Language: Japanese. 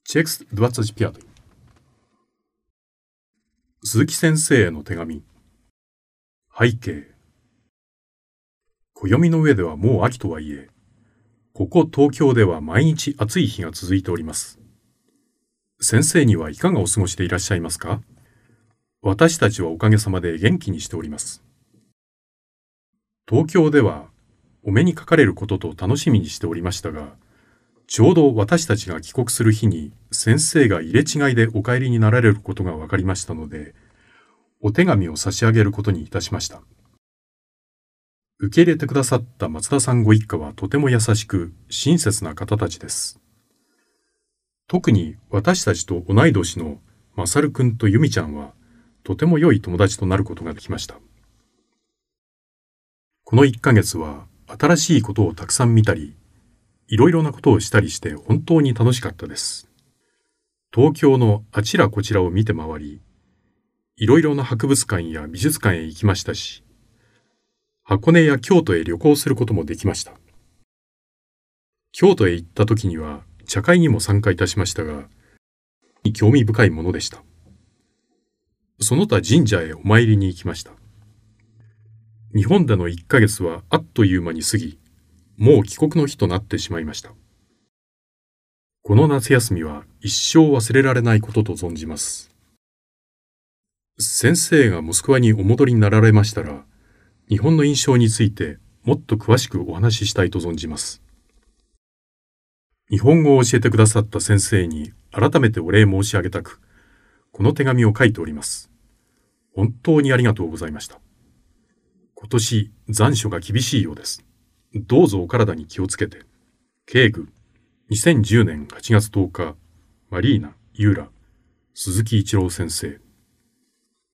Текст 25. 鈴木先生への手紙。背景。暦の上ではもう秋とはいえ、ここ東京では毎日暑い日が続いております。先生にはいかがお過ごしでいらっしゃいますか？私たちはおかげさまで元気にしております。東京ではお目にかかれることと楽しみにしておりましたが、ちょうど私たちが帰国する日に先生が入れ違いでお帰りになられることが分かりましたので、お手紙を差し上げることにいたしました。受け入れてくださった松田さんご一家はとても優しく親切な方たちです。特に私たちと同い年のまさるくんとゆみちゃんはとても良い友達となることができました。この1ヶ月は新しいことをたくさん見たり、いろいろなことをしたりして本当に楽しかったです。東京のあちらこちらを見て回り、いろいろな博物館や美術館へ行きましたし、箱根や京都へ旅行することもできました。京都へ行った時には茶会にも参加いたしましたが、興味深いものでした。その他神社へお参りに行きました。日本での1ヶ月はあっという間に過ぎ、もう帰国の日となってしまいました。この夏休みは一生忘れられないことと存じます。先生がモスクワにお戻りになられましたら、日本の印象についてもっと詳しくお話ししたいと存じます。日本語を教えてくださった先生に改めてお礼申し上げたく、この手紙を書いております。本当にありがとうございました。今年残暑が厳しいようです。どうぞお体に気をつけて。敬具、2010年8月10日、マリーナ・ユーラ、鈴木一郎先生。